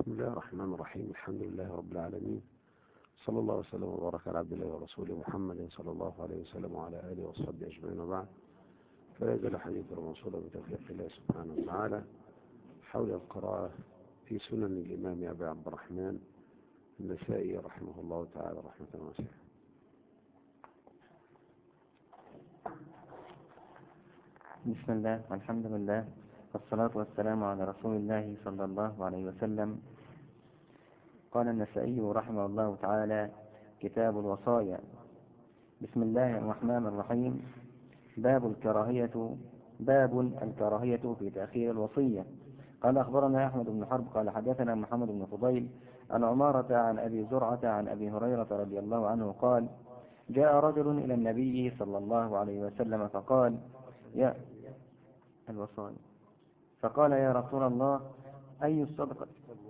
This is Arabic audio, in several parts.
بسم الله الرحمن الرحيم. الحمد لله رب العالمين، صلى الله وسلم وبارك على عبد الله ورسوله محمد صلى الله عليه وسلم وعلى آله وصحبه أجمعين، وبعد. فلا يزال حديث الموصول بتوفيق الله سبحانه وتعالى حول القراءة في سنن الإمام أبي عبد الرحمن النسائي رحمه الله تعالى رحمة واسعة. بسم الله والحمد لله والصلاة والسلام على رسول الله صلى الله عليه وسلم. قال النسائي رحمه الله تعالى: كتاب الوصايا. بسم الله الرحمن الرحيم. باب الكراهية في تأخير الوصية. قال أخبرنا أحمد بن حرب قال حدثنا محمد بن فضيل عن عمارة عن أبي زرعة عن أبي هريرة رضي الله عنه قال: جاء رجل إلى النبي صلى الله عليه وسلم فقال: يا رسول الله، أي الصدقة؟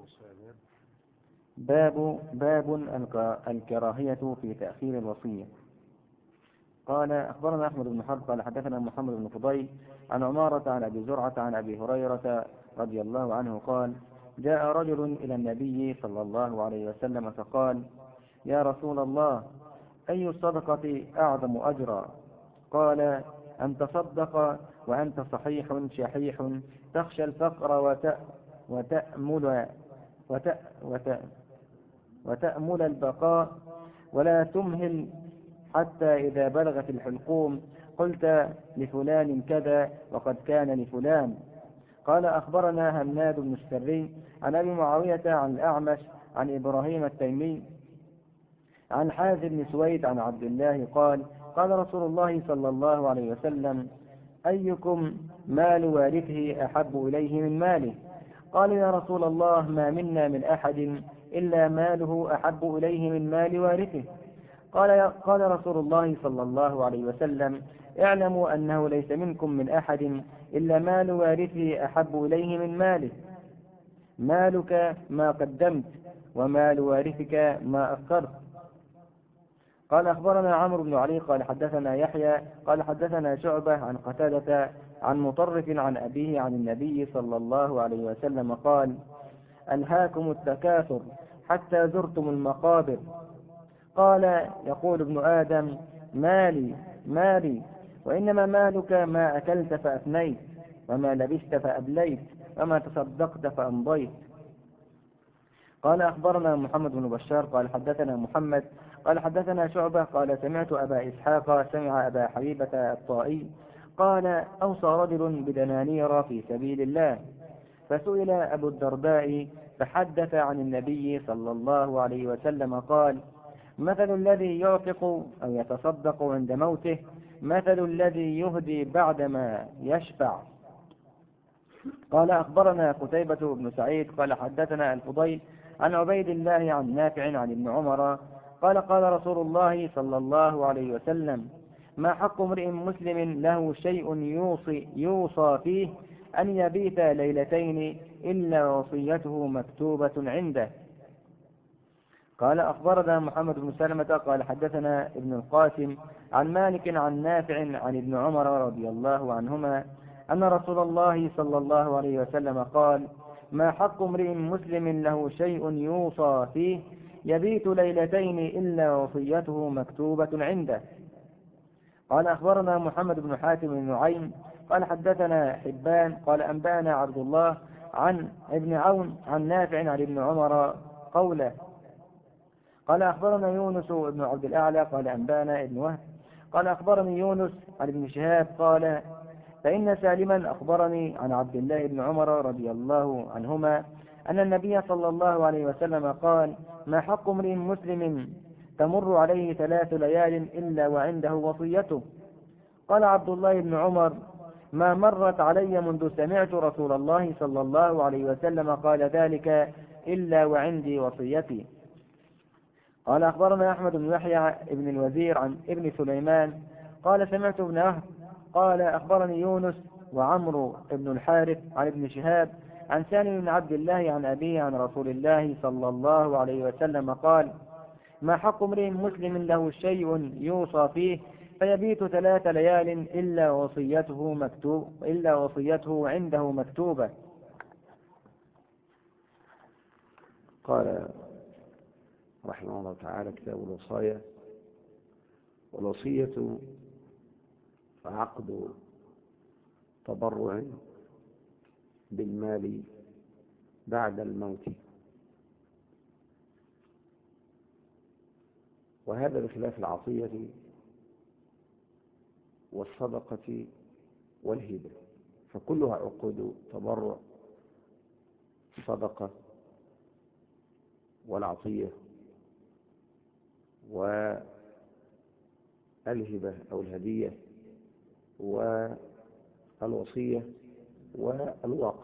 باب الكراهية في تأخير الوصية. قال أخبرنا أحمد بن حرب قال حدثنا محمد بن فضيل عن عمارة عن أبي زرعة عن أبي هريرة رضي الله عنه قال: جاء رجل إلى النبي صلى الله عليه وسلم فقال: يا رسول الله، أي الصدقة أعظم أجرا؟ قال: أن تصدق وأنت صحيح شحيح تخشى الفقر وتأمل البقاء ولا تمهل حتى إذا بلغت الحلقوم قلت لفلان كذا وقد كان لفلان. قال أخبرنا هناد بن السري عن أبي معاوية عن الأعمش عن إبراهيم التيمي عن حازم بن سويد عن عبد الله قال: قال رسول الله صلى الله عليه وسلم: أيكم مال وارثه أحب إليه من ماله؟ قال: يا رسول الله، ما من أحد إلا ماله أحب إليه من مال وارثه. قال رسول الله صلى الله عليه وسلم: اعلموا أنه ليس منكم من أحد إلا مال وارثه أحب إليه من ماله. مالك ما قدمت ومال وارثك ما أخرت. قال أخبرنا عمرو بن علي قال حدثنا يحيى قال حدثنا شعبة عن قتادة عن مطرف عن أبيه عن النبي صلى الله عليه وسلم قال: ألهاكم التكاثر حتى زرتم المقابر. قال: يقول ابن آدم: مالي، وإنما مالك ما أكلت فأفنيت، وما لبست فأبليت، وما تصدقت فأمضيت. قال أخبرنا محمد بن بشار قال حدثنا محمد قال حدثنا شعبة قال سمعت أبا إسحاق سمع أبا حبيبة الطائي قال: أوصى رجل بدنانير في سبيل الله، فسئل أبو الدرداء فحدث عن النبي صلى الله عليه وسلم قال: مثل الذي يعتق أو يتصدق عند موته مثل الذي يهدي بعدما يشفع. قال أخبرنا قتيبة بن سعيد قال حدثنا الفضيل عن عبيد الله عن نافع عن ابن عمر قال: قال رسول الله صلى الله عليه وسلم: ما حق امرئ مسلم له شيء يوصى فيه أن يبيت ليلتين إلا وصيته مكتوبة عنده. قال أخبرنا محمد بن سلمة قال حدثنا ابن القاسم عن مالك عن نافع عن ابن عمر رضي الله عنهما أن رسول الله صلى الله عليه وسلم قال: ما حق امرئ مسلم له شيء يوصى فيه يبيت ليلتين إلا وصيته مكتوبة عنده. قال أخبرنا محمد بن حاتم بن نعيم قال حدثنا حبان قال أنبأنا عبد الله عن ابن عون عن نافع عن ابن عمر قوله. قال أخبرنا يونس بن عبد الأعلى قال أنبأنا ابن وهب قال أخبرني يونس عن ابن شهاب قال: فإن سالما أخبرني عن عبد الله بن عمر رضي الله عنهما أن النبي صلى الله عليه وسلم قال: ما حق امرئ مسلم تمر عليه 3 ليال إلا وعنده وصيته؟ قال عبد الله بن عمر: ما مرت علي منذ سمعت رسول الله صلى الله عليه وسلم قال ذلك إلا وعندي وصيتي. قال أخبرنا أحمد بن يحيى بن الوزير عن ابن سليمان قال سمعت ابن وهب قال أخبرني يونس وعمرو بن الحارث عن ابن شهاب عن سالم بن عبد الله عن أبيه عن رسول الله صلى الله عليه وسلم قال: ما حق امرئ مسلم له شيء يوصى فيه فيبيت 3 ليال إلا وصيته عنده مكتوبة. قال رحمه الله تعالى: كتاب الوصايا: والوصية عقد تبرع بالمال بعد الموت، وهذا بخلاف العطية والصدقة والهبة، فكلها عقود تبرع: الصدقة والعطية والهبة أو الهدية والوصية والوقف،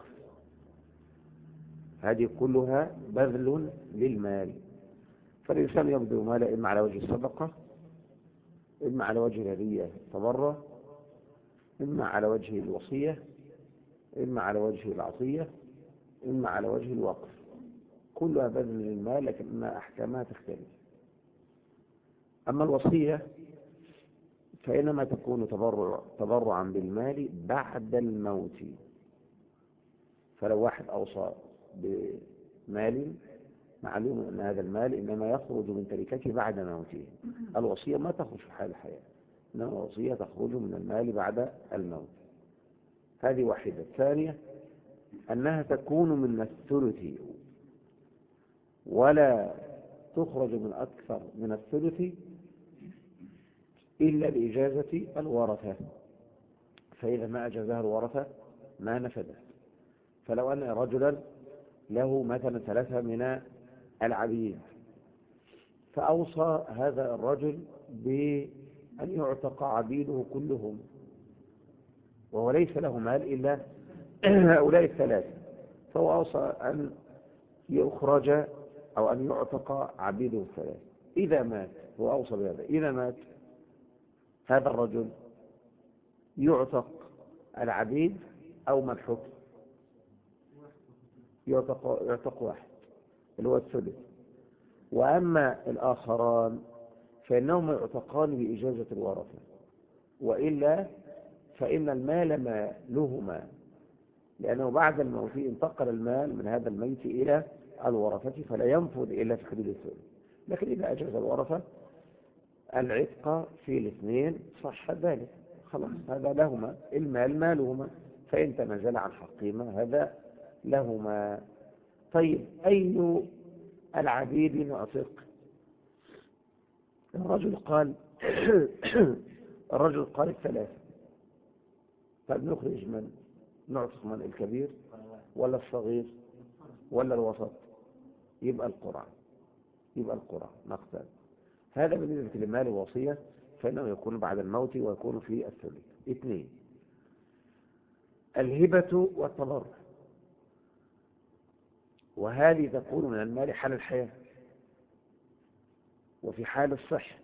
هذه كلها بذل للمال. فالإنسان يبذل ماله إما على وجه الصدقة، إما على وجه الهدية تبرع، إما على وجه الوصية، إما على وجه العطية، إما على وجه الوقف، كلها بذل للمال لكن أحكامها تختلف. أما الوصية فإنما تكون تبرعا بالمال بعد الموت. فلو واحد أوصى بمال، معلوم أن هذا المال إنما يخرج من تركته بعد موته. الوصية ما تخرج في حال الحياة، إنما الوصية تخرج من المال بعد الموت. هذه واحدة. الثانية أنها تكون من الثلث، ولا تخرج من أكثر من الثلث إلا بإجازة الورثة، فإذا ما أجازها الورثة ما نفذت. فلو أن رجلا له مثلا 3 من العبيد، فأوصى هذا الرجل بأن يعتق عبيده كلهم، وهو ليس له مال إلا هؤلاء 3، فهو أوصى أن يخرج أو أن يعتق عبيده 3. إذا مات، هو أوصى بهذا، إذا مات هذا الرجل يعتق العبيد أو من حكم؟ يعتق واحد اللي هو الثلث. وأما الآخران فإنهم يعتقان بإجازة الورثة، وإلا فإن المال مالهما، لأنه بعد الموت انتقل المال من هذا الميت إلى الورثة، فلا ينفذ إلا في حدود الثلث. لكن إذا أجاز الورثة العتق في الاثنين صح ذلك، خلاص هذا لهما، المال مالهما، فإن تنازل عن حقهما هذا لهما. طيب أي العبيد نعتق؟ الرجل قال الرجل قال 3. طيب نخرج من؟ نعتق من؟ الكبير ولا الصغير ولا الوسط؟ يبقى القرعة، نقتل. هذا بالنسبة للمال الوصية، فإنه يكون بعد الموت ويكون في الثلث. 2. الهبة والتبرع، وهذه تكون من المال حال الحياة وفي حال الصحة،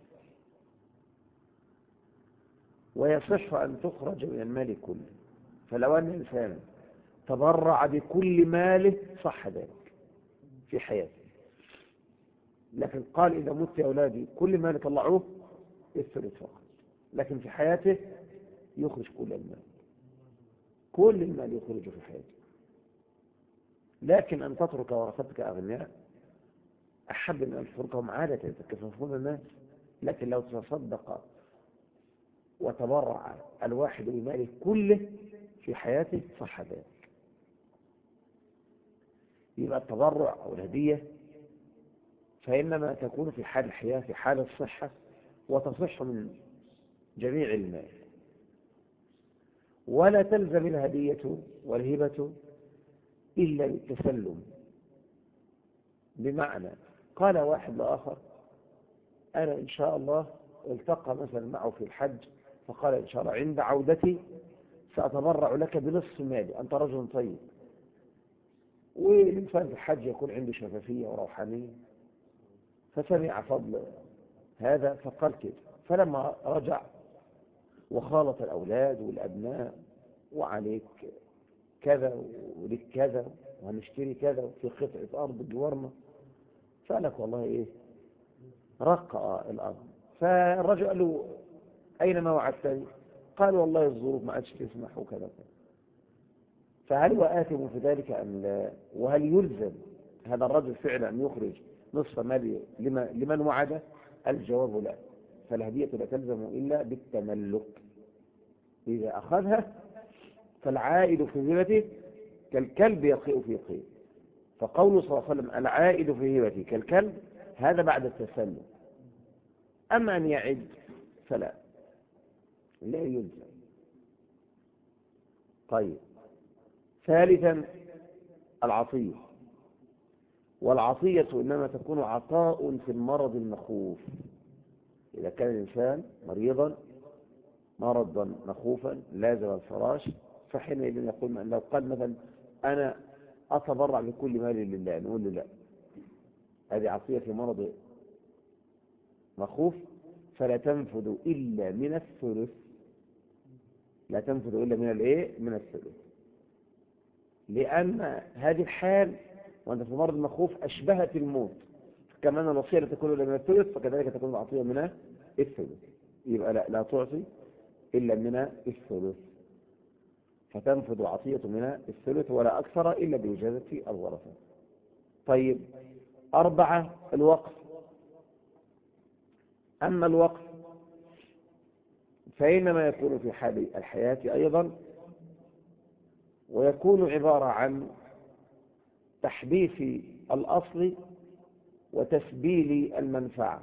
ويصح أن تخرج من المال كله. فلو أن الإنسان تبرع بكل ماله صح ذلك في حياته، لكن قال إذا مت يا أولادي كل مال طلعوه الثلث فقط، لكن في حياته يخرج كل المال، كل المال يخرجه في حياته. لكن أن تترك ورثتك أغنياء أحب من أن تتركهم عادة يتكففون الناس. لكن لو تصدق وتبرع الواحد بماله كله في حياته صح ذلك. يبقى التبرع أو الهدية فإنما تكون في حال الحياة في حال الصحة، وتصح من جميع المال، ولا تلزم الهدية والهبة إلا بالتسلم. بمعنى قال واحد لآخر أنا إن شاء الله التقى مثلا معه في الحج، فقال إن شاء الله عند عودتي سأتبرع لك بنصف مالي، أنت رجل طيب. والإنسان في الحج يكون عنده شفافية وروحانية، فسمع فضل هذا فقال كده. فلما رجع وخالط الأولاد والأبناء وعليك كذا ولك كذا وهنشتري كذا في قطعة أرض جوارنا، فقالك والله إيه رقع الأرض. فالرجل قال له أين ما وعدتني؟ قال والله الظروف ما عادش تسمح وكذا. فهل هو آثم في ذلك أم لا؟ وهل يلزم هذا الرجل فعلا أن يخرج نصف ماله لمن وعده؟ الجواب لا. فالهدية لا تلزم إلا بالتملك. إذا أخذها فالعائد في هبته كالكلب يقيء في قيء. فقوله صلى الله عليه وسلم العائد في هبته كالكلب، هذا بعد التسلم. أما أن يعد فلا، لا يلزم. طيب، ثالثا العطية. والعطية إنما تكون عطاء في المرض المخوف. إذا كان الإنسان مريضا مرضا مخوفا لازم الفراش، فحينئذ يقول لو قال مثلا أنا أتبرع بكل مالي لله، نقول له لا، هذه عطية في مرض مخوف، فلا تنفذ إلا من الثلث. لا تنفذ إلا من الإيه؟ من الثلث. لأن هذه الحال وأنت في مرض مخوف أشبهت الموت، كمان الوصية لا تكون إلا من الثلث، فكذلك تكون العطية من الثلث. يبقى لا تعطي إلا من الثلث، فتنفذ عطية من الثلث ولا أكثر إلا بإجازة الورثة. طيب، 4 الوقف. أما الوقف فإنما يكون في حال الحياة أيضا، ويكون عبارة عن تحديث الأصل وتسبيل المنفعة.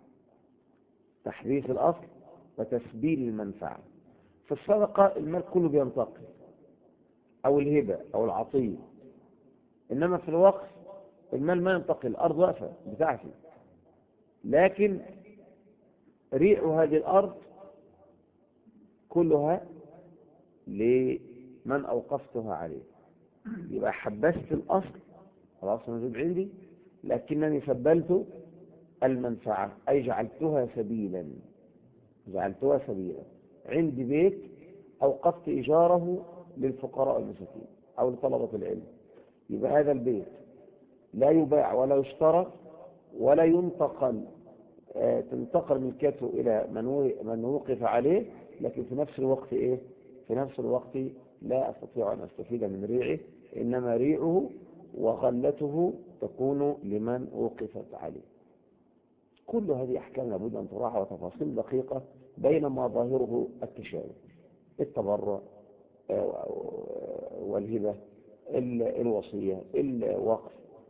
تحديث الأصل وتسبيل المنفعة. في الصدقة المال كله بينتقل، أو الهبة أو العطية. إنما في الوقف المال ما ينتقل، الأرض واقفة بتاعتي، لكن ريع هذه الأرض كلها لمن أوقفتها عليه. يبقى حبست الأصل، خلاص موجود عندي، لكنني سبلت المنفعة، أي جعلتها سبيلا. جعلتها سبيلا. عندي بيت أوقفت إيجاره للفقراء والمساكين أو لطلبة العلم، يبقى هذا البيت لا يباع ولا يشترى ولا ينتقل، تنتقل ملكته إلى من وقف عليه، لكن في نفس الوقت إيه؟ في نفس الوقت لا أستطيع أن أستفيد من ريعه، إنما ريعه وغلته تكون لمن وقفت عليه. كل هذه أحكام لابد أن تراعى وتفاصيل دقيقة، بينما ظاهره التشابه. التبرع والهبة، الوصية، الوقف،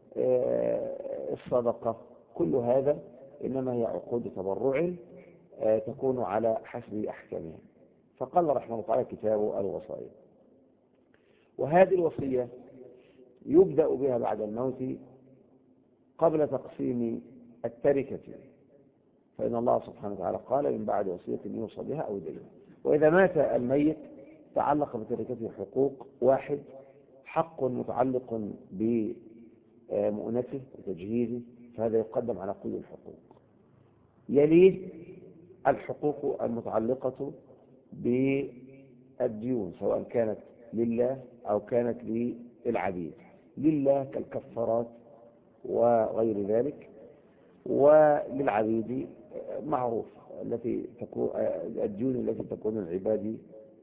الصدقة، كل هذا إنما هي عقود تبرع تكون على حسب أحكامها. فقال رحمه الله تعالى كتاب الوصايا. وهذه الوصية يبدأ بها بعد الموت قبل تقسيم التركة، فإن الله سبحانه وتعالى قال من بعد وصية يوصى بها أو دين. وإذا مات الميت تعلق بتركته حقوق: 1 حق متعلق بمؤنته وتجهيزه، فهذا يقدم على كل الحقوق. يليه الحقوق المتعلقة بالديون، سواء كانت لله أو كانت للعبيد. لله كالكفارات وغير ذلك، وللعبيد معروف التي تكون الديون التي تكون العباد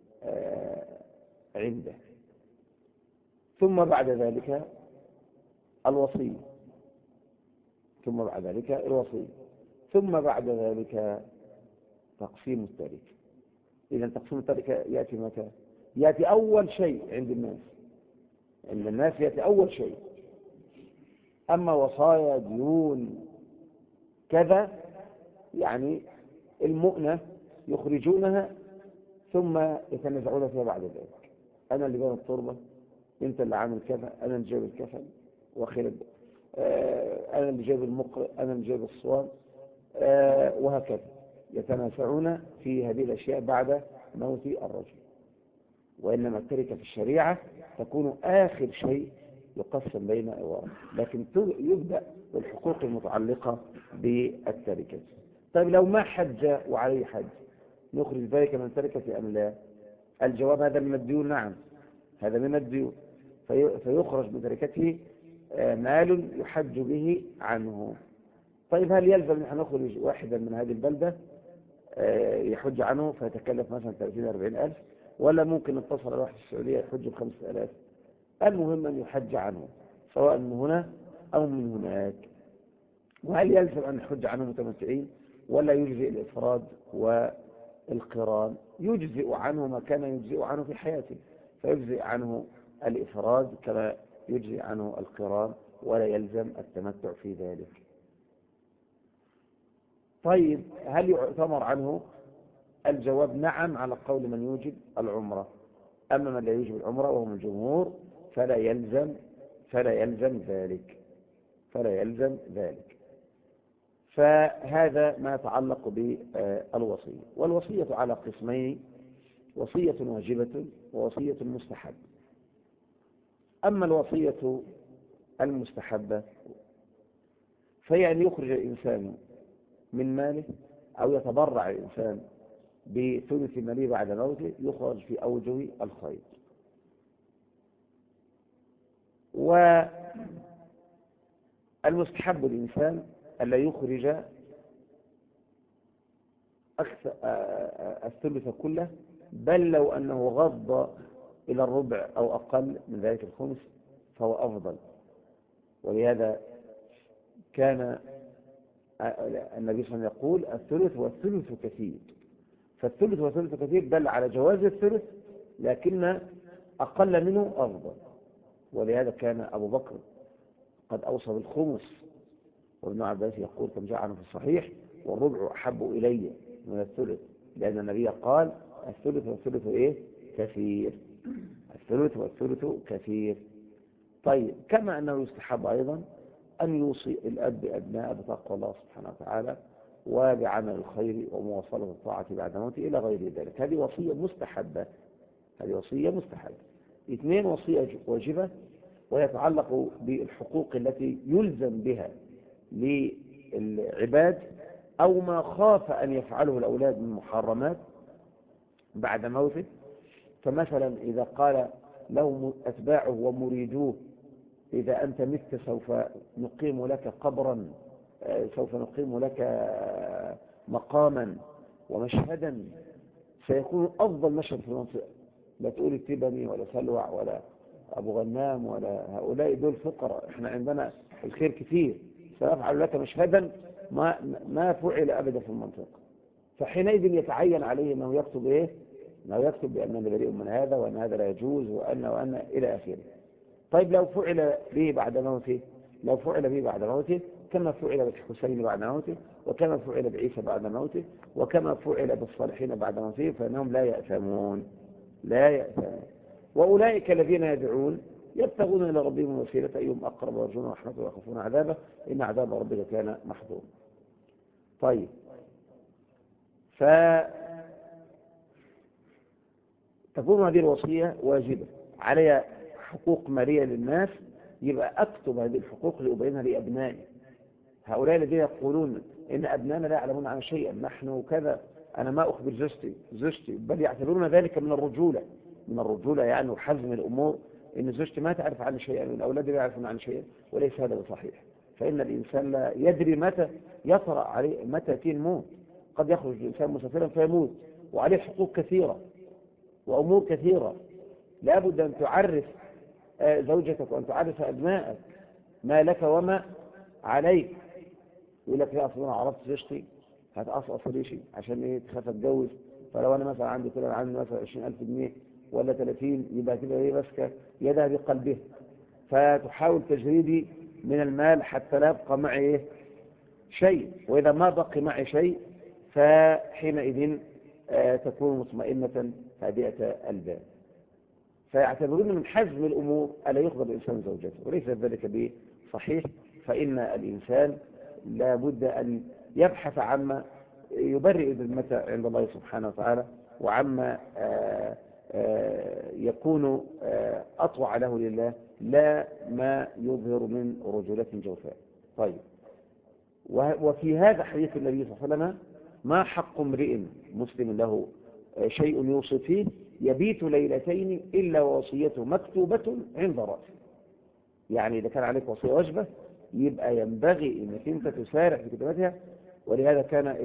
عنده. ثم بعد ذلك الوصية، ثم بعد ذلك الوصية، ثم بعد ذلك تقسيم التركة. إذا تقسيم التركة يأتي متى؟ يأتي أول شيء عند الناس. عند الناس يأتي أول شيء. أما وصايا ديون كذا يعني المؤنة يخرجونها ثم يتنازعون فيها بعد ذلك. أنا اللي بين التربة، أنت اللي عامل كذا، أنا اللي جايب الكفن وخلد، أنا اللي جايب المقرئ، أنا اللي جايب الصوان، وهكذا يتنازعون في هذه الأشياء بعد موت الرجل. وإنما التركة في الشريعة تكون آخر شيء يقسم بين الورثة، لكن يبدأ بالحقوق المتعلقة بالتركة. طيب لو ما حج وعليه حج، نخرج ذلك من التركة أم لا؟ الجواب هذا من الديون. نعم، هذا من الديون، فيخرج من تركته مال يحج به عنه. طيب هل يلزم نحن نخرج واحدا من هذه البلدة يحج عنه فيتكلف مثلا 30-40 ألف، ولا ممكن نتصل على واحد في السعودية يحج ب5,000؟ المهم أن يحج عنه، سواء من هنا أو من هناك؟ وهل يلزم أن نحج عنه متمتعين ولا يجزئ الإفراد والقران؟ يجزئ عنه ما كان يجزئ عنه في حياته، فيجزئ عنه الإفراد كما يجزئ عنه القران، ولا يلزم التمتع في ذلك. طيب هل يعتمر عنه؟ الجواب نعم على قول من يوجب العمرة. أما من لا يوجب العمرة وهم الجمهور فلا يلزم ذلك. فهذا ما يتعلق بالوصية. والوصية على قسمين: وصية واجبة ووصية مستحبة. أما الوصية المستحبة فهي أن يخرج الإنسان من ماله أو يتبرع الإنسان بثلث ماله بعد موته، يخرج في أوجه الخير. والمستحب الإنسان ألا يخرج الثلث كله، بل لو أنه غض إلى الربع أو أقل من ذلك الخمس فهو أفضل. ولهذا كان النبي صلى الله عليه وسلم يقول: الثلث والثلث كثير. فالثلث والثلث كثير دل على جواز الثلث، لكن أقل منه أفضل. ولهذا كان أبو بكر قد أوصى بالخمس، وابن عباس يقول كما جاء عنه في الصحيح: والربع أحب إلي من الثلث، لأن النبي قال: الثلث والثلث كثير. الثلث والثلث كثير. طيب كما أنه يستحب أيضا أن يوصي الأب بأبناء بتقوى الله سبحانه وتعالى وبعمل الخير ومواصلة الطاعة بعد موته إلى غير ذلك. هذه وصية مستحبة. 2 وصية واجبة، ويتعلق بالحقوق التي يلزم بها للعباد أو ما خاف أن يفعله الأولاد من محرمات بعد موته. فمثلا إذا قال له أتباعه ومريدوه: إذا أنت مت سوف نقيم لك قبرا، سوف نقيم لك مقاما ومشهدا سيكون أفضل مشهد في المنطقة. لا تقول التبني ولا سلوع ولا أبو غنام ولا هؤلاء، دول فقراء، احنا عندنا الخير كثير، سنفعل لك مشهدا ما فعل أبدا في المنطقة. فحينئذ يتعين عليه أنه يكتب أنه يكتب بأننا بريء من هذا، وأن هذا لا يجوز، وأن إلى آخره. طيب لو فعل به بعد موته كما فعل بالحسين بعد موته، وكما فعل بعيسى بعد موته، وكما فعل بالصالحين بعد موته، فإنهم لا يأثمون. وأولئك الذين يدعون يبتغون إلى ربهم الوسيلة أيهم أقرب ويرجون رحمته ويخافون عذابه إن عذاب ربك كان محظورا. طيب فتكون هذه الوصية واجبة علي حقوق مالية للناس، يبقى أكتب هذه الحقوق لأبينها لأبنائي. هؤلاء الذين يقولون إن أبنائنا لا يعلمون عن شيئا، نحن كذا، أنا ما أخبر زوجتي، بل يعتبرون ذلك من الرجولة يعني وحزم الأمور، إن زوجتي ما تعرف عن شيئا وإن أولادي لا يعرفون عن شيئا، وليس هذا بصحيح. فإن الإنسان لا يدري متى يطرأ عليه، متى يأتيه الموت. قد يخرج الإنسان مسافرا فيموت وعليه حقوق كثيرة وأمور كثيرة، لابد أن تعرف زوجتك وأن تعرف أبنائك ما لك وما عليك. يقول لك: يا أصلا عرفت زوجتي هتقصقص ريشي عشان تخاف أتجوز، فلو أنا مثلا عندي مثلا 20,000 جنيه ولا 30، يبقى تبقى ماسكة يدها بقلبها، فتحاول تجريدي من المال حتى لا يبقى معي شيء، وإذا ما بقي معي شيء فحينئذ تكون مطمئنة هادئة البال. فيعتبرون من حزم الأمور ألا يخبر الإنسان زوجته، وليس ذلك بصحيح. فإن الإنسان لا بد أن يبحث عما يبرئ ذمته عند الله سبحانه وتعالى، وعما يكون أطوع له لله، لا ما يظهر من رجولة جوفاء. طيب، وفي هذا حديث النبي صلى الله عليه وسلم: ما حق امرئ مسلم له شيء يوصي فيه يبيت ليلتين إلا ووصيته مكتوبة عند رأسه. يعني إذا كان عليك وصية واجبة يبقى ينبغي أنك أنت تسارع في كتابتها. ولهذا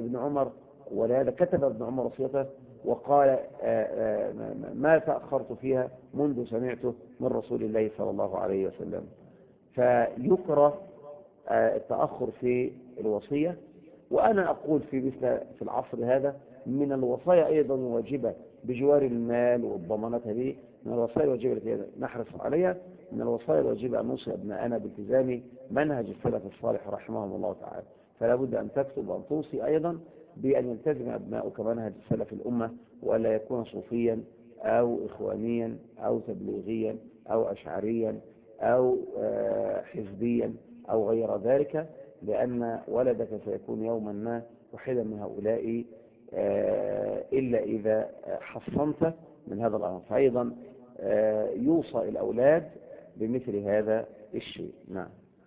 كتب ابن عمر وصيته وقال: ما تأخرت فيها منذ سمعته من رسول الله صلى الله عليه وسلم. فيكره التأخر في الوصية. وأنا أقول في العصر هذا من الوصايا أيضا واجبة بجوار المال والضمانات، هذه من الوصايا الواجبة التي نحرص عليها. من الوصايا الواجبة أن نوصي أبناءنا بالتزام منهج السلف الصالح رحمهم الله تعالى. فلا بد أن تكتب وأن توصي أيضا بأن يلتزم أبناؤك منهج السلف الأمة، وألا يكون صوفيا أو إخوانيا أو تبليغيا أو أشعريا أو حزبيا أو غير ذلك، لأن ولدك سيكون يوما ما واحدا من هؤلاء إلا إذا حصنت من هذا الأمر. فأيضا يوصى الأولاد بمثل هذا الشيء. نعم.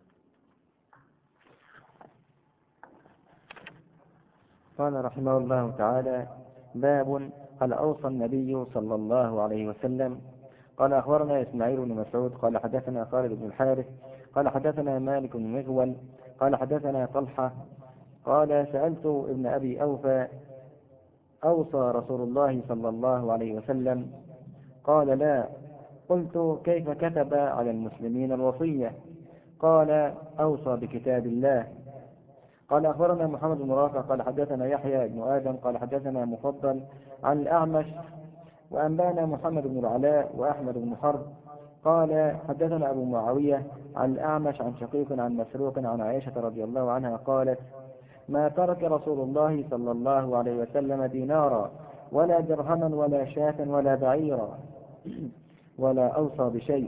قال رحمه الله تعالى: باب هل أوصى النبي صلى الله عليه وسلم؟ قال أخبرنا إسماعيل بن مسعود قال حدثنا خالد بن الحارث قال حدثنا مالك بن مغول قال حدثنا طلحة قال: سألت ابن أبي أوفى: أوصى رسول الله صلى الله عليه وسلم؟ قال: لا. قلت: كيف كتب على المسلمين الوصية؟ قال: أوصى بكتاب الله. قال أخبرنا محمد بن رافع قال حدثنا يحيى بن آدم قال حدثنا مفضل عن الأعمش وأنبانا محمد بن العلاء وأحمد بن حرب قال حدثنا أبو معاوية عن الأعمش عن شقيق عن مسروق عن عائشة رضي الله عنها قالت: ما ترك رسول الله صلى الله عليه وسلم دينارا ولا درهما ولا شاة ولا بعيرا ولا أوصى بشيء.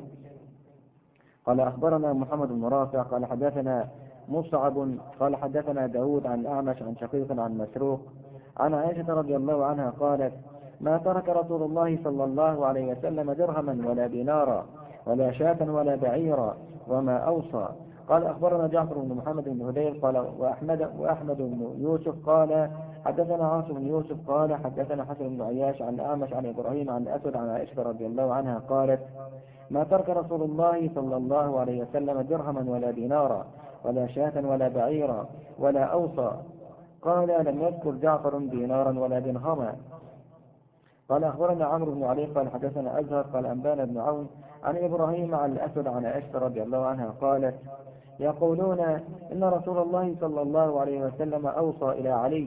قال أخبرنا محمد بن رافع قال حدثنا مصعب قال حدثنا داود عن الأعمش عن شقيق عن مسروق عن عائشة رضي الله عنها قالت: ما ترك رسول الله صلى الله عليه وسلم درهما ولا دينارا ولا شاة ولا بعيرا وما أوصى. قال أخبرنا جعفر بن محمد بن هذيل قال وأحمد بن يوسف قال حدثنا عاصم بن يوسف قال حدثنا حسن بن عياش عن الأعمش عن إبراهيم عن الأسود عن عائشة رضي الله عنها قالت: ما ترك رسول الله صلى الله عليه وسلم درهما ولا دينارا ولا شاة ولا بعيرا ولا أوصى. قال: لم يذكر جعفر دينارا ولا درهما. قال أخبرنا عمرو بن علي قال حدثنا أزهر قال أنبانا بن عون عن إبراهيم عن الأسود عن عائشة رضي الله عنها قالت: يقولون إن رسول الله صلى الله عليه وسلم أوصى إلى علي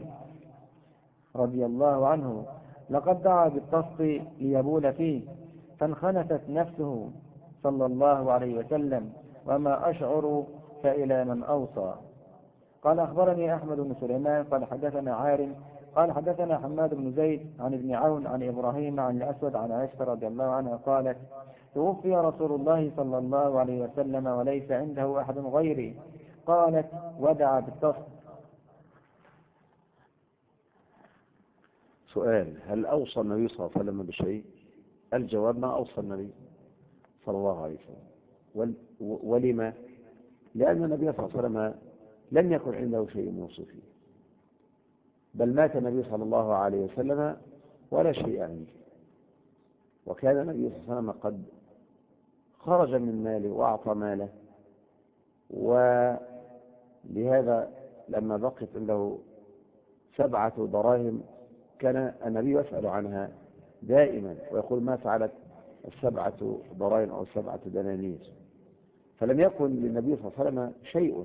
رضي الله عنه: لقد دعا بالطست ليبول فيه فانخنست نفسه صلى الله عليه وسلم وما أشعر فإلى من أوصى. قال أخبرني أحمد بن سليمان قال حدثنا عارم قال حدثنا حماد بن زيد عن ابن عون عن إبراهيم عن الأسود عن عائشة رضي الله عنها قالت: توفي رسول الله صلى الله عليه وسلم وليس عنده أحد غيري. قالت: ودع بالتصف. سؤال: هل أوصى النبي صلى الله عليه وسلم بشيء؟ الجواب: ما أوصى النبي صلى الله عليه وسلم. ولما؟ لأن النبي صلى الله عليه وسلم لم يكن عنده شيء يوصي فيه، بل مات النبي صلى الله عليه وسلم ولا شيء عنده، وكان النبي صلى الله عليه وسلم قد خرج من ماله وأعطى ماله. ولهذا لما بقيت عنده 7 دراهم كان النبي يسأل عنها دائما ويقول: ما فعلت 7 دراهم أو 7 دنانير؟ فلم يكن للنبي صلى الله عليه وسلم شيء.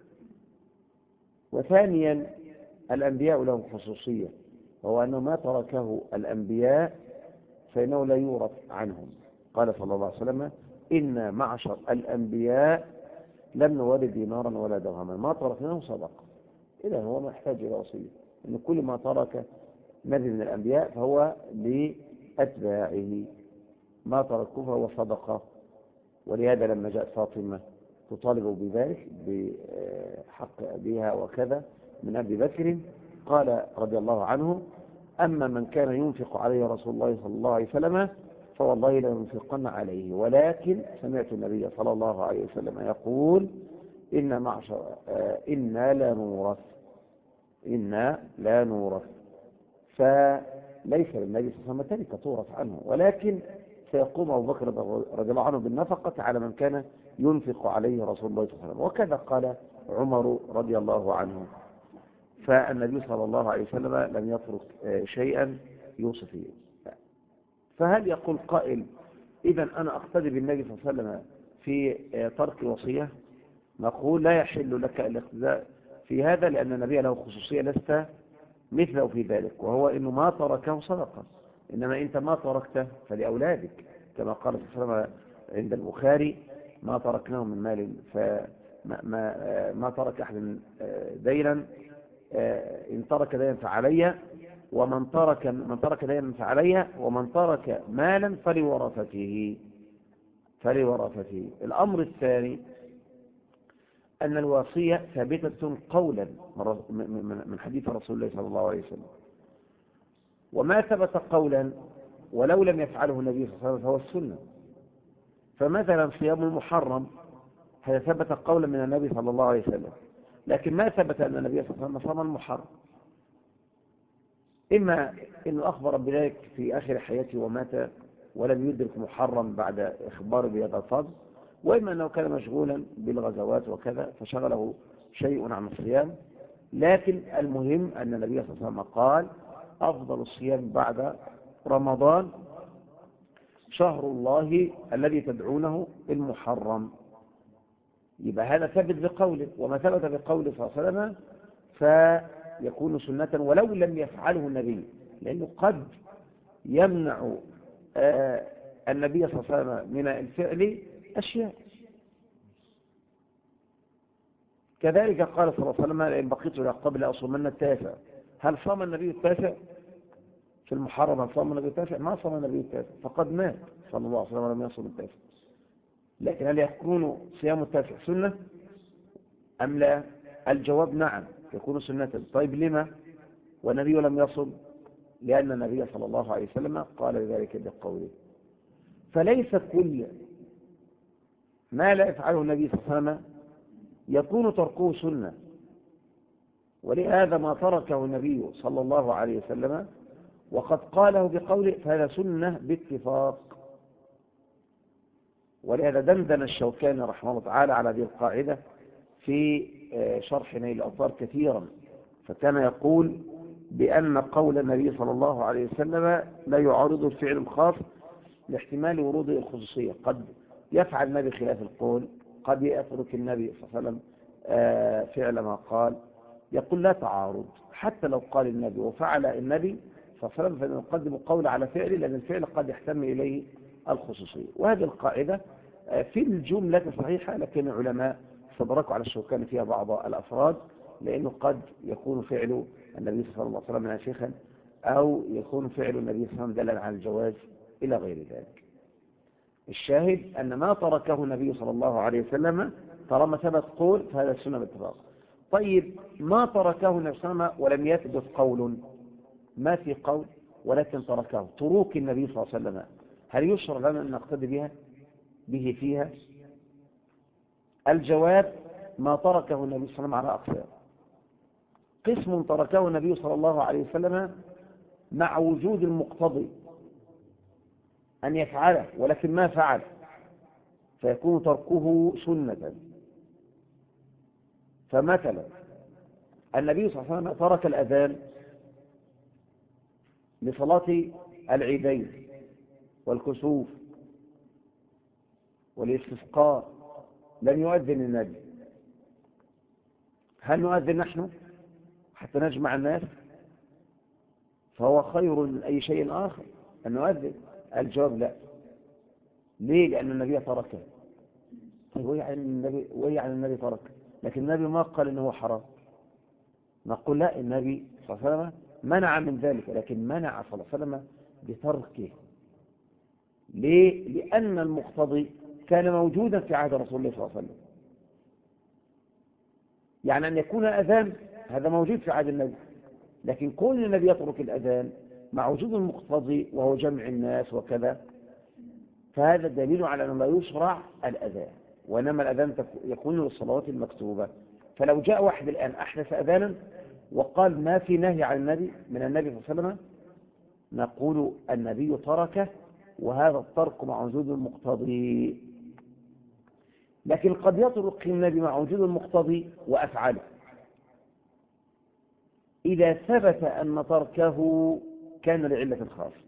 وثانيا، الأنبياء لهم خصوصية، وهو أنه ما تركه الأنبياء فإنه لا يورث عنهم. قال صلى الله عليه وسلم: إن معشر الأنبياء لم نورث دينارا ولا درهما، ما تركناه صدقة. إذا هو محتاج إلى وصية، إن كل ما ترك نبي من الأنبياء فهو لأتباعه، ما تركوه فهو صدقة. ولهذا لما جاءت فاطمة تطالب بذلك بحق أبيها وكذا من أبي بكر، قال رضي الله عنه: أما من كان ينفق عليه رسول الله صلى الله عليه وسلم فوالله لا ينفقن عليه، ولكن سمعت النبي صلى الله عليه وسلم يقول: إنا لا نورث. فليس للنبي صلى الله عليه وسلم تركة تورث عنه، ولكن سيقوم أبو بكر رضي الله عنه بالنفقة على من كان ينفق عليه رسول الله صلى الله عليه وسلم، وكذا قال عمر رضي الله عنه. فالنبي صلى الله عليه وسلم لم يترك شيئا يوصي فيه. فهل يقول قائل: إذا أنا أقتدي بالنبي صلى الله عليه وسلم في ترك الوصية؟ نقول لا يحل لك الاقتداء في هذا، لأن النبي له خصوصية لست مثله في ذلك، وهو إنه ما تركه صدقة، إنما أنت ما تركته فلأولادك، كما قال صلى الله عليه وسلم عند البخاري: ما تركناه من مال، ما ترك أحد دينا، إن ترك دينا فعلي، ومن ترك دينا فعلي، ومن ترك مالا فلورثته. الأمر الثاني أن الوصية ثابتة قولا من حديث رسول الله صلى الله عليه وسلم، وما ثبت قولا ولو لم يفعله النبي صلى الله عليه وسلم فهو السنة. فمثلا صيام المحرم هذا ثبت قولا من النبي صلى الله عليه وسلم، لكن ما ثبت أن النبي صلى الله عليه وسلم صام المحرم، إما أنه أخبر بذلك في آخر حياته ومات ولم يدرك محرم بعد إخباره بهذا الفضل، وإما أنه كان مشغولا بالغزوات وكذا فشغله شيء عن الصيام. لكن المهم أن النبي صلى الله عليه وسلم قال: أفضل الصيام بعد رمضان شهر الله الذي تدعونه المحرم. يبقى هذا ثبت بقوله، وما ثبت بقوله صلى الله عليه وسلم فيكون سنة ولو لم يفعله النبي، لأنه قد يمنع النبي صلى الله عليه وسلم من الفعل أشياء. كذلك قال صلى الله عليه وسلم: إن بقيت إلى قبل أصومن التاسع. هل صام النبي التاسع في المحرم؟ هل صام النبي التاسع؟ ما صام النبي التاسع، فقد مات صلى الله عليه وسلم ولم يصم التاسع. لكن هل يكون صيام التاسع سنة أم لا؟ الجواب نعم، يكون سنة. طيب لما والنبي لم يصم؟ لأن النبي صلى الله عليه وسلم قال ذلك بقوله. فليس كل ما لا يفعله النبي صلى الله عليه وسلم يكون تركه سنة، ولهذا ما تركه النبي صلى الله عليه وسلم وقد قاله بقوله فهذا سنة باتفاق. ولهذا دندن الشوكاني رحمه الله تعالى على هذه القاعدة في شرح نيل الأوطار كثيرا، فكان يقول بأن قول النبي صلى الله عليه وسلم لا يعارض الفعل الخاص لاحتمال ورود الخصوصية. قد يفعل النبي خلاف القول، قد يترك النبي صلى الله عليه وسلم فعل ما قال. يقول لا تعارض، حتى لو قال النبي وفعل النبي صلى الله عليه وسلم فنقدم قول على فعل، لأن الفعل قد يحتمل إليه الخصوصية. وهذه القاعدة في الجملة صحيحة، لكن العلماء استدركوا على الشوكاني فيها بعض الأفراد، لأنه قد يكون فعل النبي صلى الله عليه وسلم شيخا، أو يكون فعل النبي صلى الله عليه وسلم دلا على الجواز إلى غير ذلك. الشاهد أن ما تركه النبي صلى الله عليه وسلم طالما ثبت قول فهذا السنة بالاتفاق. طيب ما تركه النبي صلى الله عليه وسلم ولم يثبت قول، ما في قول ولكن تركه، تروك النبي صلى الله عليه وسلم، هل يشرع لنا أن نقتدي به فيها؟ الجواب: ما تركه النبي صلى الله عليه وسلم على أقسام. قسم تركه النبي صلى الله عليه وسلم مع وجود المقتضي أن يفعله ولكن ما فعل، فيكون تركه سنة. فمثلا النبي صلى الله عليه وسلم ترك الأذان لصلاة العيدين والكسوف والاستسقاء، لم يؤذن النبي. هل نؤذن نحن حتى نجمع الناس؟ فهو خير من أي شيء آخر أن نؤذن. الجواب لا. ليه؟ لأن النبي تركه. طيب وهي عن النبي تركه، لكن النبي ما قال إنه حرام. نقول لا، النبي صلى الله عليه وسلم منع من ذلك، لكن منع صلى الله عليه وسلم بتركه. ليه؟ لأن المقتضي كان موجودا في عهد رسول الله صلى الله عليه وسلم. يعني أن يكون أذان هذا موجود في عهد النبي، لكن كون النبي يترك الأذان مع وجود المقتضي وهو جمع الناس وكذا، فهذا دليل على أنه لا يشرع الأذان، وإنما الأذان يكون للصلوات المكتوبة. فلو جاء واحد الآن أحدث أذانا وقال ما في نهي عن النبي من النبي صلى الله عليه وسلم، نقول النبي تركه، وهذا الترك مع وجود المقتضي. لكن قد يترك النبي مع وجود المقتضي وأفعله إذا ثبت أن تركه كان لعلة خاصة.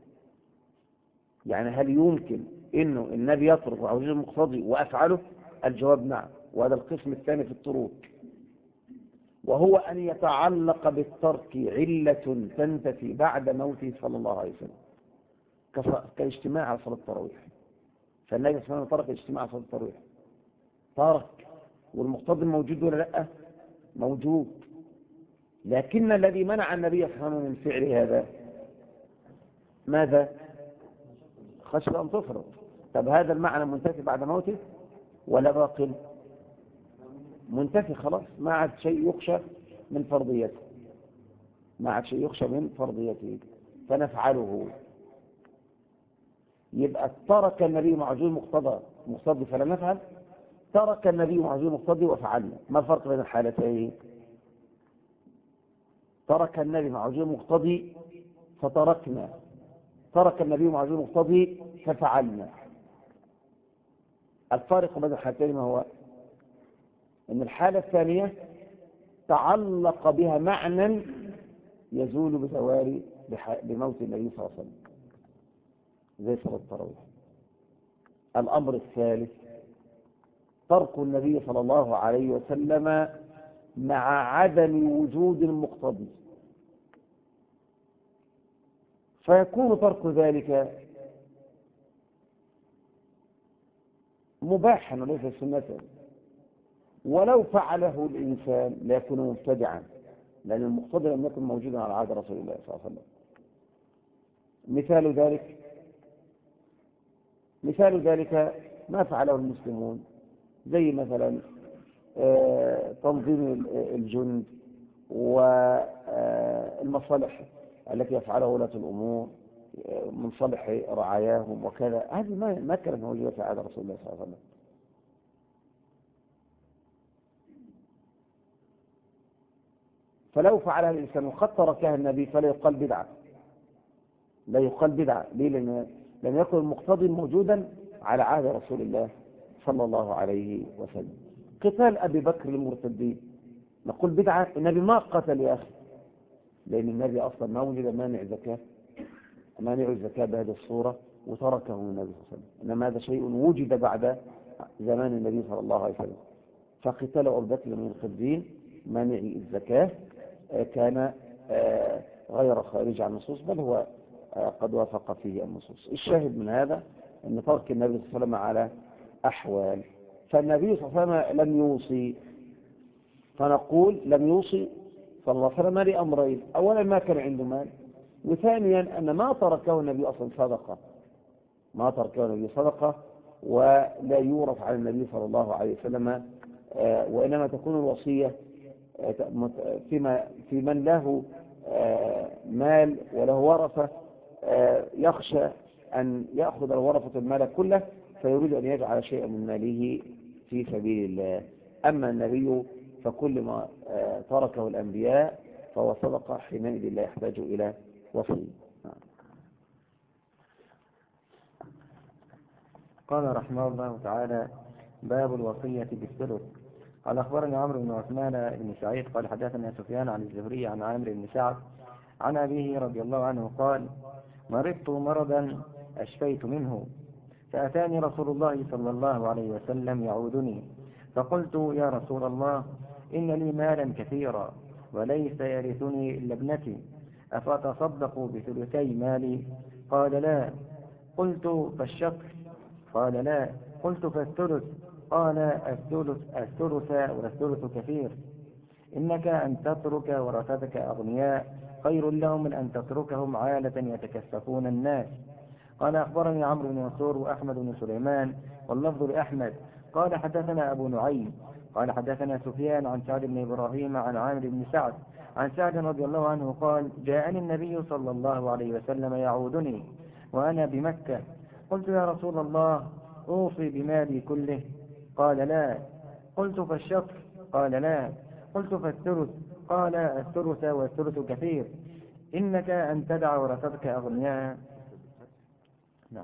يعني هل يمكن إنه النبي يترك مع وجود المقتضي وأفعله؟ الجواب نعم. وهذا القسم الثاني في التروك، وهو أن يتعلق بالترك علة تنتفي بعد موته صلى الله عليه وسلم، كالاجتماع على صلاة التراويح. فالنبي صلى الله عليه وسلم ترك الاجتماع على صلاة التراويح، ترك، والمقتضي موجود ولا لا؟ موجود، لكن الذي منع النبي صلى الله عليه وسلم من فعل هذا ماذا؟ خشية أن تفرط. طب هذا المعنى منتفي بعد موته ولا باقي؟ منتفي خلاص، ما عاد شيء يخشى من فرضيته، ما عاد شيء يخشى من فرضيته، فنفعله. يبقى ترك النبي مع وجود مقتضي فلا نفعل، ترك النبي مع وجود مقتضي وفعلنا. ما الفرق بين الحالتين؟ ترك النبي مع وجود مقتضي فتركنا، ترك النبي مع وجود مقتضي ففعلنا. الفارق بين الحالتين ما هو؟ ان الحالة الثانية تعلق بها معنى يزول بزوال بموت النبي صلى الله عليه وسلم زي صلاة التراويح. الأمر الثالث ترك النبي صلى الله عليه وسلم مع عدم وجود المقتضي، فيكون ترك ذلك مباحا وليس سنة، ولو فعله الإنسان لا يكون مبتدعا، لأن المقتضي لم يكن موجودا على عهد رسول الله صلى الله عليه وسلم. مثال ذلك ما فعله المسلمون، زي مثلا تنظيم الجند والمصالح التي يفعلها ولاة الأمور من صالح رعاياهم وكذا، هذه ما كانت موجودة في عهد رسول الله صلى الله عليه وسلم. فلو فعلها الإنسان وقد تركها النبي فلا يقال بدعة، لا يقال بدعة. ليه؟ لأن لم يكن المقتضي موجودا على عهد رسول الله صلى الله عليه وسلم. قتال أبي بكر المرتدين نقول بدعة؟ النبي ما قتل يا أخي، لأن النبي أصلا ما وجد مانع الزكاة بهذه الصورة وتركه النبي صلى الله عليه وسلم، إنما هذا شيء وجد بعد زمان النبي صلى الله عليه وسلم. فقتال أبي بكر المرتدين مانع الزكاة كان غير خارج عن النصوص، بل هو قد وافق فيه النصوص. الشاهد من هذا أن ترك النبي صلى الله عليه وسلم على أحوال. فالنبي صلى الله عليه وسلم لم يوصي، فنقول لم يوصي صلى الله عليه وسلم لأمرين: أولا ما كان عنده مال، وثانيا أن ما تركه النبي أصلا صدقة، ما تركه النبي صدقة ولا يورث على النبي صلى الله عليه وسلم، وإنما تكون الوصية في من له مال وله ورثة يخشى أن يأخذ الورثة المال كله فيريد أن يجعل شيئا من ماله في سبيل الله. أما النبي فكل ما تركه الأنبياء فهو صدقة، حينئذ لا يحتاج إلى وصية. قال رحمه الله تعالى: باب الوصية بالثلث. قال أخبرني عمرو بن عثمان بن سعيد قال حدثنا سفيان عن الزهري عن عامر بن سعد عن أبيه رضي الله عنه قال: مرضت مرضا أشفيت منه، فأتاني رسول الله صلى الله عليه وسلم يعودني، فقلت: يا رسول الله، إن لي مالا كثيرا وليس يرثني إلا ابنتي، أفأتصدق بثلثي مالي؟ قال: لا. قلت: فالشطر؟ قال: لا. قلت: فالثلث؟ قال: الثلث والثلث كثير، إنك أن تترك ورثتك أغنياء خير لهم من أن تتركهم عالة يتكففون الناس. قال أخبرني عمرو بن منصور وأحمد بن سليمان واللفظ لأحمد قال حدثنا أبو نعيم قال حدثنا سفيان عن سعد بن إبراهيم عن عامر بن سعد عن سعد رضي الله عنه قال: جاءني النبي صلى الله عليه وسلم يعودني وأنا بمكة، قلت: يا رسول الله، أوصي بمالي كله؟ قال: لا. قلت: فالشطر؟ قال: لا. قلت: فالثلث؟ قال: الثلث والثلث كثير، إنك أن تدع ورثتك أغنياء. نعم.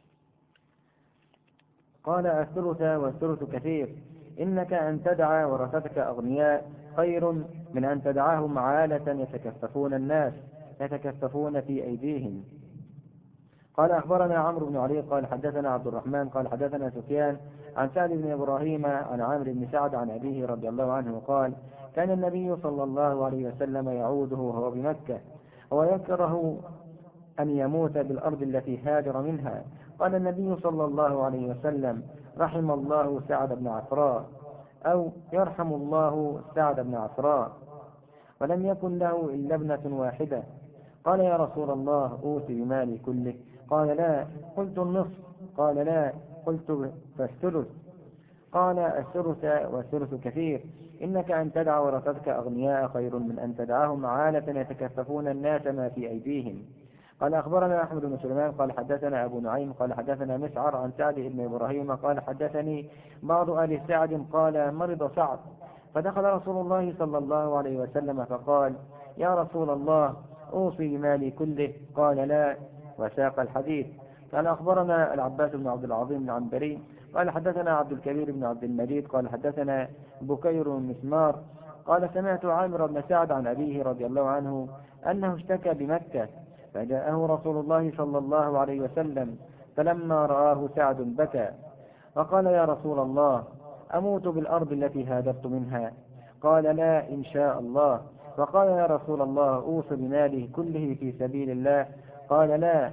قال: الثلث والثلث كثير، إنك أن تدع ورثتك أغنياء خير من أن تدعهم عالة يتكففون الناس يتكففون في أيديهم. قال أخبرنا عمرو بن علي قال حدثنا عبد الرحمن قال حدثنا سفيان عن سعد بن إبراهيم عن عامر بن سعد عن أبيه رضي الله عنه قال: كان النبي صلى الله عليه وسلم يعوده وهو بمكة، وهو يكره أن يموت بالأرض التي هاجر منها. قال النبي صلى الله عليه وسلم: رحم الله سعد بن عفراء، أو يرحم الله سعد بن عفراء، ولم يكن له إلا ابنة واحدة. قال: يا رسول الله، أوصي بمالي كله؟ قال: لا. قلت: النصف؟ قال: لا. قلت: فالثلث؟ قال: الثلث والثلث كثير. إنك أن تدع ورثتك أغنياء خير من أن تدعهم عالة يتكففون الناس ما في أيديهم. قال: أخبرنا أحمد بن سليمان قال حدثنا أبو نعيم قال حدثنا مسعر عن سعد بن إبراهيم قال حدثني بعض آل سعد قال: مرض سعد، فدخل رسول الله صلى الله عليه وسلم فقال: يا رسول الله، أوصي بمالي كله؟ قال: لا، وساق الحديث. قال: أخبرنا العباس بن عبد العظيم العنبري قال حدثنا عبد الكبير بن عبد المجيد قال حدثنا بكير بن مسمار قال: سمعت عامر بن سعد عن أبيه رضي الله عنه أنه اشتكى بمكة، فجاءه رسول الله صلى الله عليه وسلم، فلما رآه سعد بكى وقال: يا رسول الله، أموت بالأرض التي هاجرت منها؟ قال: لا، إن شاء الله. فقال: يا رسول الله، أوص بماله كله في سبيل الله؟ قال: لا.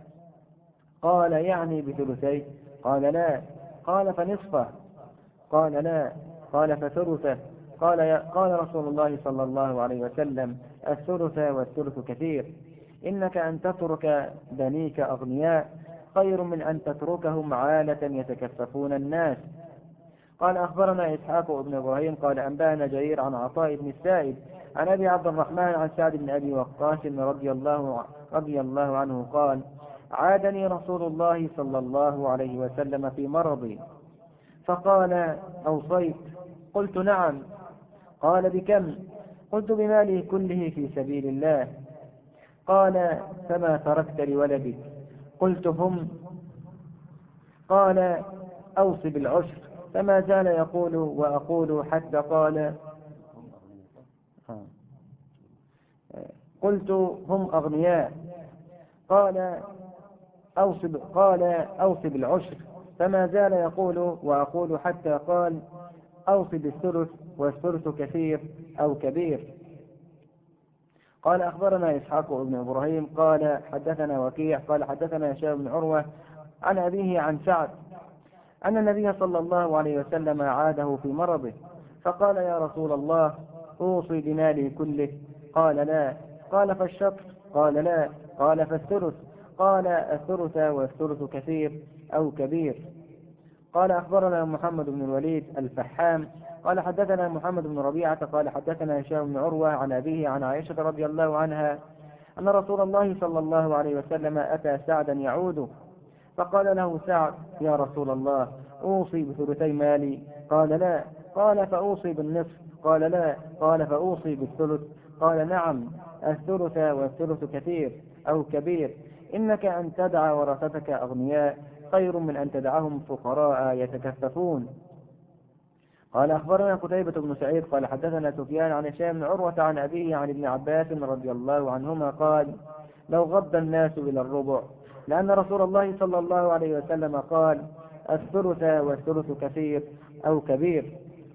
قال: يعني بثلثيه؟ قال: لا. قال: فنصفه؟ قال: لا. قال: فثلثه؟ قال رسول الله صلى الله عليه وسلم: الثلث والثلث كثير. إنك أن تترك بنيك أغنياء خير من أن تتركهم عالة يتكففون الناس. قال: أخبرنا إسحاق بن إبراهيم قال أنبانا جرير عن عطاء بن السائب عن أبي عبد الرحمن عن سعد بن أبي وقاص رضي الله عنه قال: عادني رسول الله صلى الله عليه وسلم في مرضي فقال: أوصيت؟ قلت: نعم. قال: بكم؟ قلت: بمالي كله في سبيل الله. قال: فما تركت لولدك؟ قلت: هم. قال: أوص بالعشر. فما زال يقول وأقول حتى قال: قلت: هم أغنياء. قال: أوص بالعشر. فما زال يقول وأقول حتى قال: أوص بالثلث، والثلث كثير أو كبير. قال: أخبرنا إسحاق بن إبراهيم قال حدثنا وكيع قال حدثنا هشام بن عروة عن أبيه عن سعد أن النبي صلى الله عليه وسلم عاده في مرضه فقال: يا رسول الله، أوصي بمالي كله؟ قال: لا. قال: فالشطر؟ قال: لا. قال: فالثلث؟ قال: الثلث والثلث كثير أو كبير. قال: أخبرنا محمد بن الوليد الفحام قال حدثنا محمد بن ربيعة قال حدثنا هشام بن عروة عن أبيه عن عائشة رضي الله عنها أن رسول الله صلى الله عليه وسلم أتى سعدا يعوده فقال له سعد: يا رسول الله، أوصي بثلثي مالي؟ قال: لا. قال: فأوصي بالنصف؟ قال: لا. قال: فأوصي بالثلث؟ قال: نعم، الثلث والثلث كثير أو كبير. إنك أن تدع ورثتك أغنياء خير من أن تدعهم فقراء يتكففون. قال: أخبرنا قتيبة بن سعيد قال حدثنا سفيان عن هشام بن عروة عن أبيه عن ابن عباس رضي الله عنهما قال: لو غض الناس إلى الربع، لأن رسول الله صلى الله عليه وسلم قال: الثلث والثلث كثير أو كبير.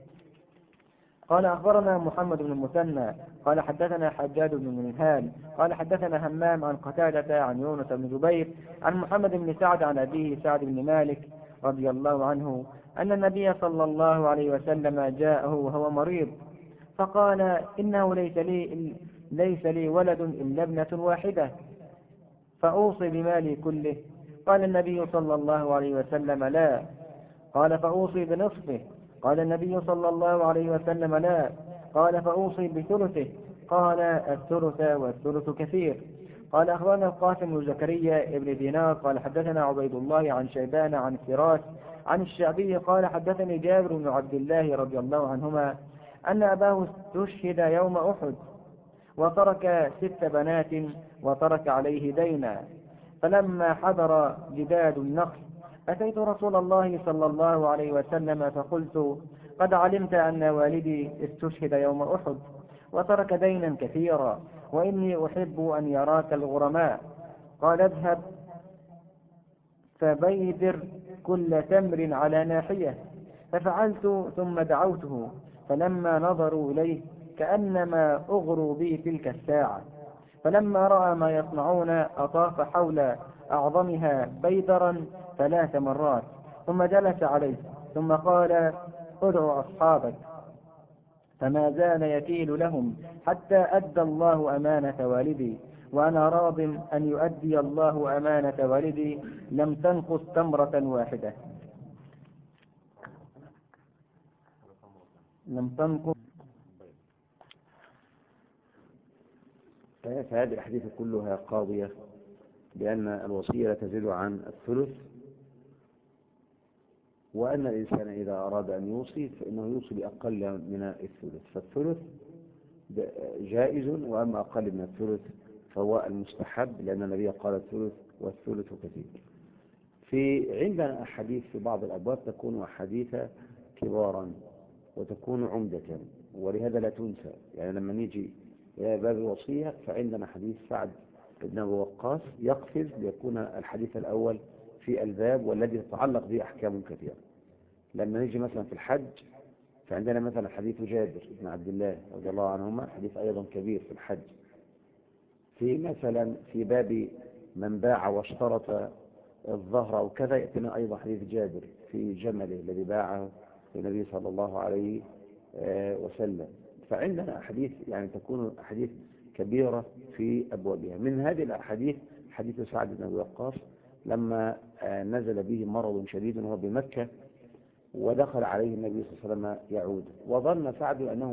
قال: أخبرنا محمد بن المثنى قال حدثنا حجاج بن منهال قال حدثنا همام عن قتادة عن يونس بن جبير عن محمد بن سعد عن أبيه سعد بن مالك رضي الله عنه أن النبي صلى الله عليه وسلم جاءه وهو مريض فقال: إنه ليس لي ولد إلا ابنة واحدة، فأوصي بمالي كله؟ قال النبي صلى الله عليه وسلم: لا. قال: فأوصي بنصفه؟ قال النبي صلى الله عليه وسلم: لا. قال: فأوصي بثلثه؟ قال: الثلث والثلث كثير. قال: أخبرنا القاسم بن زكريا ابن دينار قال حدثنا عبيد الله عن شيبان عن فراس عن الشعبي قال حدثني جابر بن عبد الله رضي الله عنهما أن أباه استشهد يوم أحد وترك 6 بنات وترك عليه دينا، فلما حضر جداد النخل أتيت رسول الله صلى الله عليه وسلم فقلت: قد علمت أن والدي استشهد يوم أحد وترك دينا كثيرا، وإني أحب أن يراك الغرماء. قال: اذهب فبيدر كل تمر على ناحية. ففعلت ثم دعوته، فلما نظروا إليه كأنما أغروا بي تلك الساعة. فلما رأى ما يصنعون أطاف حول أعظمها بيدرا 3 مرات، ثم جلس عليه، ثم قال: ادعوا أصحابك. فما زال يكيل لهم حتى أدى الله أمانة والدي، وأنا راض أن يؤدي الله أمانة والدي، لم تنقص تمرة واحدة. لم تنقص. فهذه الأحاديث كلها قاضية بأن الوصية لا تزيد عن الثلث، وأن الإنسان إذا أراد أن يوصي فإنه يوصي بأقل من الثلث، فالثلث جائز، وأما أقل من الثلث فهو المستحب، لأن النبي قال الثلث والثلث كثير. عندنا أحاديث في بعض الأبواب تكون أحاديث كبارا وتكون عمدة، ولهذا لا تنسى. يعني لما نيجي إلى باب الوصية فعندنا حديث سعد بن أبي وقاص يقفز ليكون الحديث الأول في الباب والذي يتعلق به أحكام كثيرة. لما نيجي مثلا في الحج فعندنا مثلا حديث جابر بن عبد الله رضي الله عنهما، حديث أيضا كبير في الحج. في مثلا في باب من باع واشترط الظهر أو كذا يأتينا أيضا حديث جابر في جمله الذي باعه النبي صلى الله عليه وسلم. فعندنا أحاديث يعني تكون أحاديث كبيرة في أبوابها. من هذه الأحاديث حديث سعد بن أبي وقاص لما نزل به مرض شديد وهو بمكة، ودخل عليه النبي صلى الله عليه وسلم يعود، وظن سعد أنه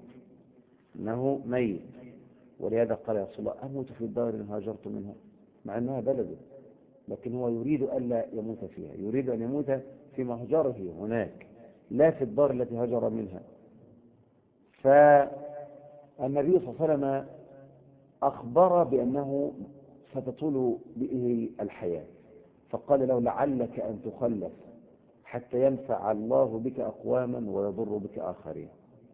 ميت، ولهذا قال يا رسول الله أموت في الدار إن هاجرت منها، مع أنها بلده، لكن هو يريد ألا يموت فيها، يريد أن يموت في مهجره هناك لا في الدار التي هجر منها. فالنبي صلى الله عليه وسلم أخبر بأنه ستطول به الحياة، فقال له لعلك أن تخلف حتى ينفع الله بك أقواما ويضر بك آخرين،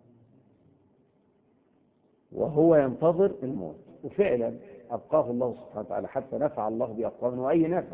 وهو ينتظر الموت، وفعلا أبقاه الله سبحانه وتعالى حتى نفع الله بأقواما، وأي نفع.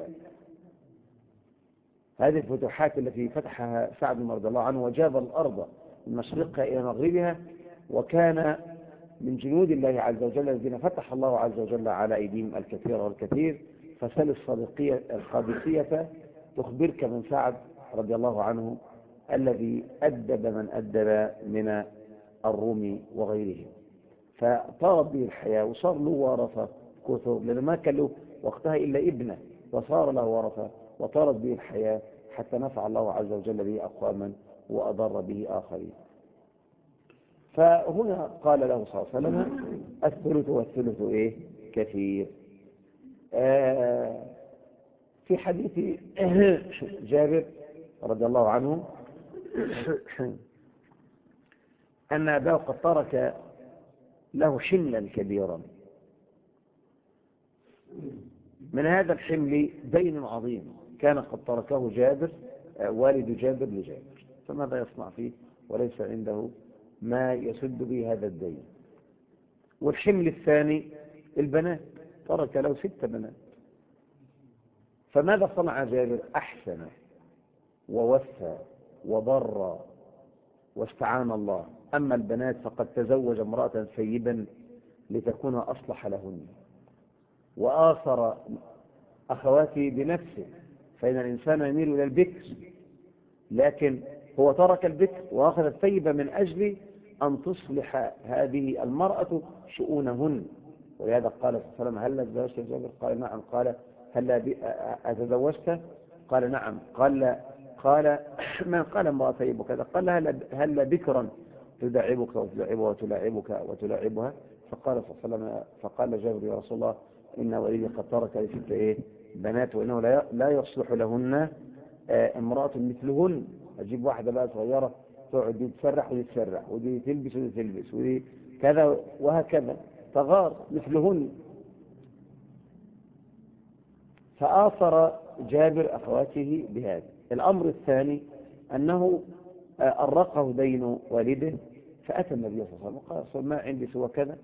هذه الفتوحات التي فتحها سعد رضي الله عنه وجاب الأرض من مشرقها إلى مغربها، وكان من جنود الله عز وجل الذين فتح الله عز وجل على أيديهم الكثير والكثير. فسل الصديقية القادسية تخبرك من سعد رضي الله عنه الذي أدب من أدب من الروم وغيرهم، فطارت به الحياة وصار له ورثة كثر، لأنه ما كان له وقتها إلا ابنه، وصار له ورثة وطارت به الحياة حتى نفع الله عز وجل به أقواما وأضر به آخرين. فهنا قال له صلى الله عليه وسلم الثلث والثلث كثير. في حديث جابر رضي الله عنه أن أباه قد ترك له حملا كبيرا، من هذا الحمل دين عظيم كان قد تركه جابر والد جابر لجابر، فماذا يصنع فيه وليس عنده ما يسد به هذا الدين. والحمل الثاني البنات، ترك له 6 بنات، فماذا صنع جابر؟ أحسن ووفى وبر واستعان الله. أما البنات فقد تزوج امرأة ثيبا لتكون أصلح لهن، وآثر أخواته بنفسه، فإن الإنسان يميل إلى البكر، لكن هو ترك البكر وأخذ الثيبة من أجل أن تصلح هذه المرأة شؤونهن. ولهذا قال صلى الله عليه وسلم هل تزوجت جابر؟ قال نعم. قال هل أتزوجت؟ قال نعم. قال من قال امرأة ثيب وكذا؟ قال هل بكرا تدعبك وتدعبها وتلاعبك وتلاعبها؟ فقال صلى الله عليه وسلم فقال جابر يا رسول الله إن ولدي قد ترك لي 6 بنات، وإنه لا يصلح لهن امرأة مثلهن. أجيب واحدة بقى صغيرة تقعد دي تسرح ودي تسرح ودي تلبس ودي تلبس ودي كذا وهكذا، تغار مثلهن. فآثر جابر أخواته بهذا. الأمر الثاني أنه أرقه دين والده، فأتى النبي صلى الله عليه وسلم وقال ما عندي سوى كذا،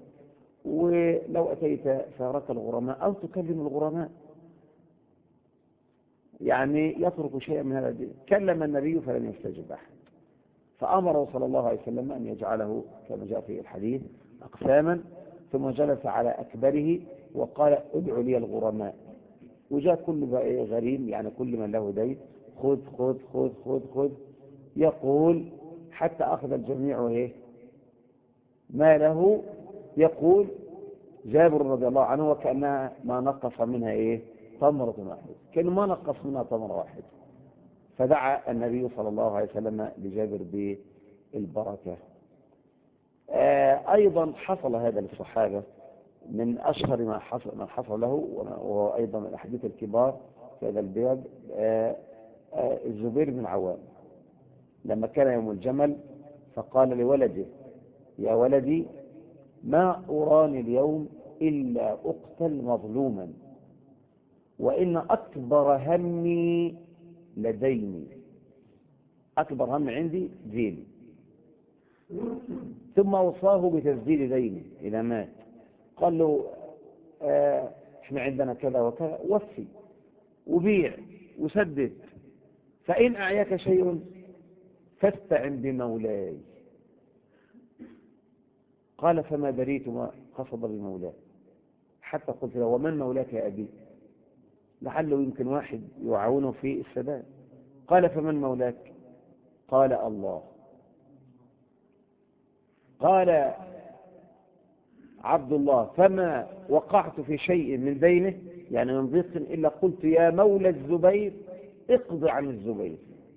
ولو أتيت فارق الغرماء أو تكلم الغرماء. يعني يترك شيئا من هذا الدين. كلم النبي فلم يستجب أحد، فأمره صلى الله عليه وسلم أن يجعله كما جاء في الحديث أقساما، ثم جلس على أكبره وقال ادعوا لي الغرماء. وجاء كل غريم، يعني كل من له دين، خذ خذ خذ خذ خذ، يقول حتى أخذ الجميع ما له. يقول جابر رضي الله عنه وكأنها ما نقص منها تمرة واحدة، كأنه ما نقص منها تمرة واحدة. فدعا النبي صلى الله عليه وسلم لجابر بالبركة. أيضا حصل هذا للصحابة، من أشهر ما حصل له، وهو أيضا من الأحاديث الكبار في هذا الباب، الزبير بن عوام لما كان يوم الجمل فقال لولده يا ولدي ما أراني اليوم إلا أقتل مظلوما، وإن أكبر همي لديني، أكبر هم عندي ديني. ثم أوصاه بتسديد دينه إذا مات، قال له احنا عندنا كذا وكذا، وفي وبيع وسدد، فإن أعياك شيء فاستعن بمولاي. قال فما دريت ما قصد بمولاي، حتى قلت له ومن مولاك يا أبي، لعله يمكن واحد يعاونه في السداد. قال فمن مولاك؟ قال الله. قال عبد الله فما وقعت في شيء من دينه، يعني من ضيق، إلا قلت يا مولى الزبير اقض عن الزبير،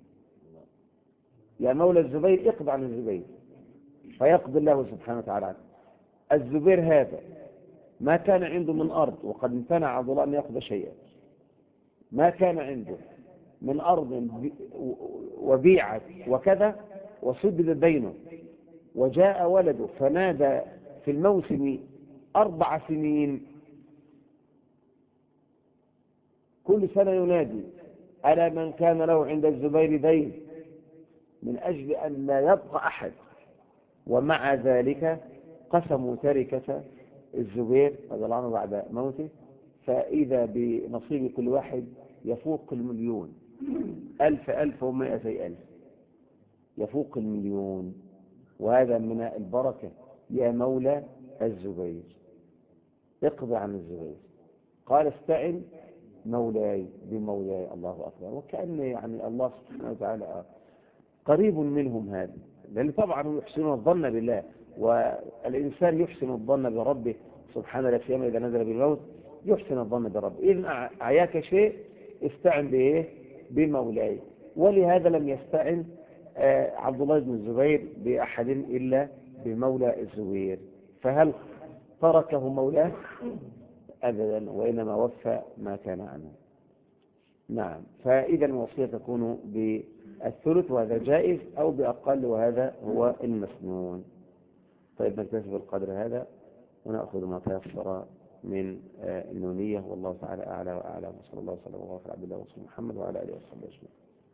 يا مولى الزبير اقض عن الزبير، فيقضي الله سبحانه وتعالى عنه. الزبير هذا ما كان عنده من أرض، وقد امتنع عبد الله أن يأخذ شيئا، ما كان عنده من أرض وبيعت وكذا وسدد دينه، وجاء ولده فنادى في الموسم 4 سنين، كل سنة ينادي ألا من كان له عند الزبير دين، من أجل أن لا يبقى أحد. ومع ذلك قسموا تركة الزبير رضي الله عنه بعد موته، فإذا بنصيب كل واحد يفوق 1,000,000، 1000 1000 و200 ألف، يفوق 1,000,000. وهذا من البركة. يا مولى الزبير اقض عن الزبير. قال استعن مولاي بمولاي. الله أكبر. وكأن يعني الله سبحانه وتعالى قريب منهم هذا، لأن طبعا يحسنون الظن بالله، والإنسان يحسن الظن بربه سبحانه لا سيما إذا نزل بالموت، يحسن الظن بربه. إذن أعياك شيء استعن بمولاي. ولهذا لم يستعن عبد الله بن الزبير بأحد إلا بمولى الزبير. فهل تركه مولاه؟ أبدا، وإنما وفى ما كان عنه. نعم. فإذا الوصية تكون بالثلث وهذا جائز، أو بأقل وهذا هو المسنون. طيب نكتفي بالقدر هذا ونأخذ ما تيسر من النونية، والله تعالى أعلى وأعلم. وصلى الله وسلم وبارك على عبد الله ورسوله محمد وعلى آله وصحبه أجمعين.